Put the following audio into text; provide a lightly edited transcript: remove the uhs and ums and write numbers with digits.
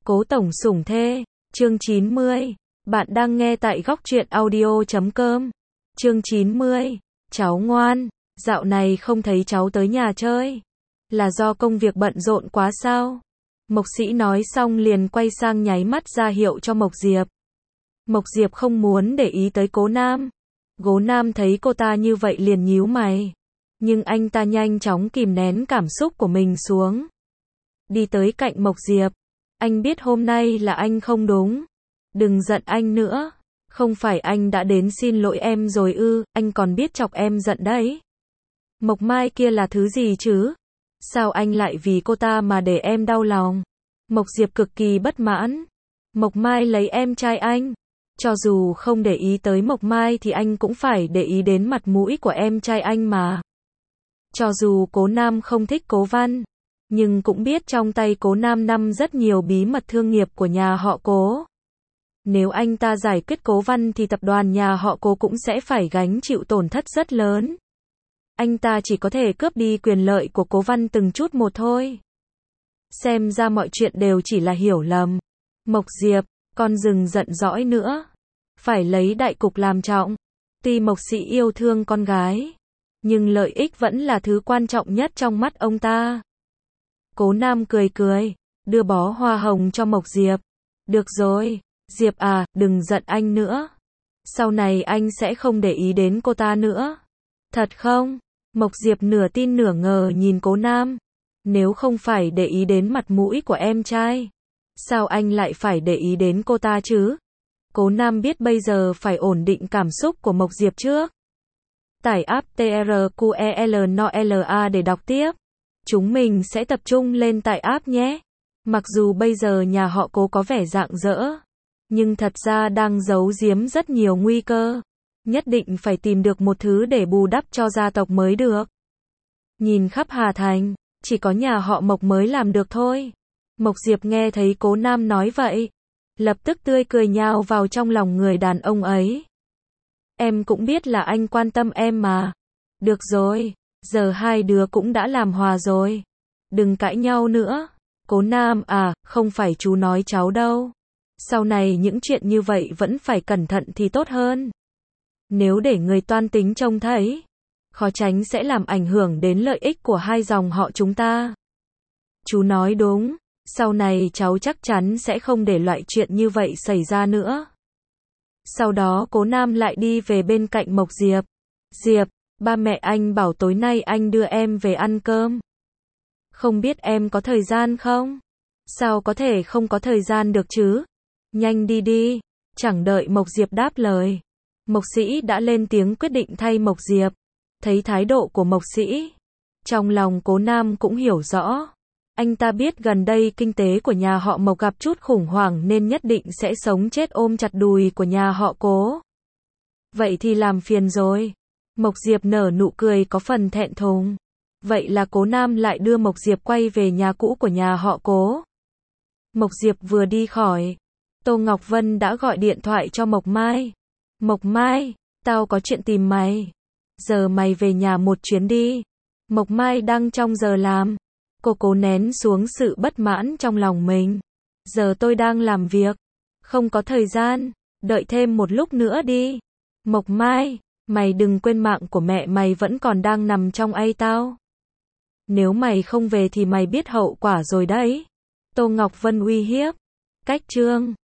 Cố tổng sủng thê, chương 90. Bạn đang nghe tại góc truyện audio.com. Chương 90. Cháu ngoan, dạo này không thấy cháu tới nhà chơi. Là do công việc bận rộn quá sao? Mộc Sĩ nói xong liền quay sang nháy mắt ra hiệu cho Mộc Diệp. Mộc Diệp không muốn để ý tới Cố Nam. Cố Nam thấy cô ta như vậy liền nhíu mày. Nhưng anh ta nhanh chóng kìm nén cảm xúc của mình xuống. Đi tới cạnh Mộc Diệp. Anh biết hôm nay là anh không đúng. Đừng giận anh nữa. Không phải anh đã đến xin lỗi em rồi ư, anh còn biết chọc em giận đấy. Mộc Mai kia là thứ gì chứ? Sao anh lại vì cô ta mà để em đau lòng? Mộc Diệp cực kỳ bất mãn. Mộc Mai lấy em trai anh. Cho dù không để ý tới Mộc Mai thì anh cũng phải để ý đến mặt mũi của em trai anh mà. Cho dù Cố Nam không thích Cố Văn, nhưng cũng biết trong tay Cố Nam nằm rất nhiều bí mật thương nghiệp của nhà họ Cố. Nếu anh ta giải quyết Cố Văn thì tập đoàn nhà họ Cố cũng sẽ phải gánh chịu tổn thất rất lớn. Anh ta chỉ có thể cướp đi quyền lợi của Cố Văn từng chút một thôi. Xem ra mọi chuyện đều chỉ là hiểu lầm. Mộc Diệp, con đừng giận dỗi nữa. Phải lấy đại cục làm trọng. Tuy Mộc Sĩ yêu thương con gái, nhưng lợi ích vẫn là thứ quan trọng nhất trong mắt ông ta. Cố Nam cười cười, đưa bó hoa hồng cho Mộc Diệp. Được rồi, Diệp à, đừng giận anh nữa. Sau này anh sẽ không để ý đến cô ta nữa. Thật không? Mộc Diệp nửa tin nửa ngờ nhìn Cố Nam. Nếu không phải để ý đến mặt mũi của em trai, sao anh lại phải để ý đến cô ta chứ? Cố Nam biết bây giờ phải ổn định cảm xúc của Mộc Diệp trước. Tải app TRQELNOLA để đọc tiếp. Chúng mình sẽ tập trung lên tải app nhé. Mặc dù bây giờ nhà họ Cố có vẻ rạng rỡ, nhưng thật ra đang giấu giếm rất nhiều nguy cơ. Nhất định phải tìm được một thứ để bù đắp cho gia tộc mới được. Nhìn khắp Hà Thành, chỉ có nhà họ Mộc mới làm được thôi. Mộc Diệp nghe thấy Cố Nam nói vậy, lập tức tươi cười nhào vào trong lòng người đàn ông ấy. Em cũng biết là anh quan tâm em mà. Được rồi, giờ hai đứa cũng đã làm hòa rồi. Đừng cãi nhau nữa. Cố Nam à, không phải chú nói cháu đâu. Sau này những chuyện như vậy vẫn phải cẩn thận thì tốt hơn. Nếu để người toan tính trông thấy, khó tránh sẽ làm ảnh hưởng đến lợi ích của hai dòng họ chúng ta. Chú nói đúng, sau này cháu chắc chắn sẽ không để loại chuyện như vậy xảy ra nữa. Sau đó Cố Nam lại đi về bên cạnh Mộc Diệp. Diệp, ba mẹ anh bảo tối nay anh đưa em về ăn cơm. Không biết em có thời gian không? Sao có thể không có thời gian được chứ? Nhanh đi đi. Chẳng đợi Mộc Diệp đáp lời, Mộc Sĩ đã lên tiếng quyết định thay Mộc Diệp. Thấy thái độ của Mộc Sĩ, trong lòng Cố Nam cũng hiểu rõ. Anh ta biết gần đây kinh tế của nhà họ Mộc gặp chút khủng hoảng nên nhất định sẽ sống chết ôm chặt đùi của nhà họ Cố. Vậy thì làm phiền rồi. Mộc Diệp nở nụ cười có phần thẹn thùng. Vậy là Cố Nam lại đưa Mộc Diệp quay về nhà cũ của nhà họ Cố. Mộc Diệp vừa đi khỏi, Tô Ngọc Vân đã gọi điện thoại cho Mộc Mai. Mộc Mai, tao có chuyện tìm mày. Giờ mày về nhà một chuyến đi. Mộc Mai đang trong giờ làm. Cô cố nén xuống sự bất mãn trong lòng mình. Giờ tôi đang làm việc, không có thời gian, đợi thêm một lúc nữa đi. Mộc Mai, mày đừng quên mạng của mẹ mày vẫn còn đang nằm trong tay tao. Nếu mày không về thì mày biết hậu quả rồi đấy. Tô Ngọc Vân uy hiếp. Cách chương